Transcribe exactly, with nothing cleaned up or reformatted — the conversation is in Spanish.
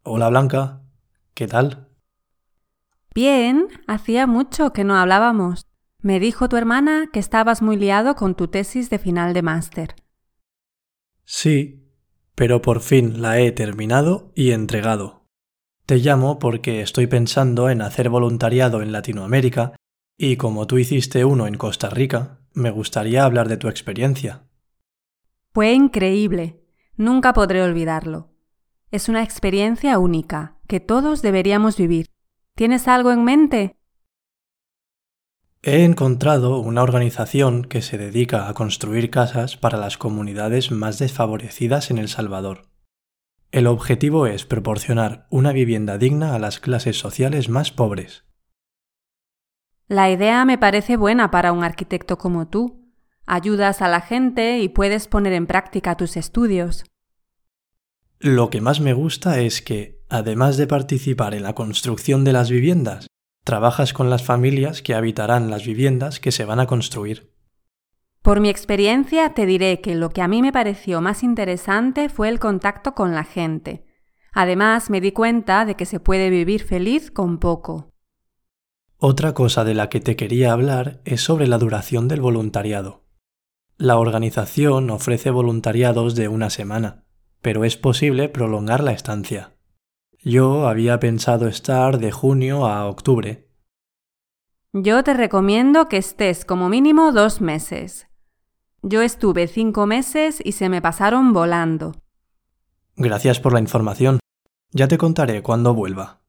Hola Blanca, ¿qué tal? Bien, hacía mucho que no hablábamos. Me dijo tu hermana que estabas muy liado con tu tesis de final de máster. Sí, pero por fin la he terminado y entregado. Te llamo porque estoy pensando en hacer voluntariado en Latinoamérica y como tú hiciste uno en Costa Rica, me gustaría hablar de tu experiencia. Fue increíble. Nunca podré olvidarlo. Es una experiencia única que todos deberíamos vivir. ¿Tienes algo en mente? He encontrado una organización que se dedica a construir casas para las comunidades más desfavorecidas en El Salvador. El objetivo es proporcionar una vivienda digna a las clases sociales más pobres. La idea me parece buena para un arquitecto como tú. Ayudas a la gente y puedes poner en práctica tus estudios. Lo que más me gusta es que, además de participar en la construcción de las viviendas, trabajas con las familias que habitarán las viviendas que se van a construir. Por mi experiencia te diré que lo que a mí me pareció más interesante fue el contacto con la gente. Además, me di cuenta de que se puede vivir feliz con poco. Otra cosa de la que te quería hablar es sobre la duración del voluntariado. La organización ofrece voluntariados de una semana, pero es posible prolongar la estancia. Yo había pensado estar de junio a octubre. Yo te recomiendo que estés como mínimo dos meses. Yo estuve cinco meses y se me pasaron volando. Gracias por la información. Ya te contaré cuando vuelva.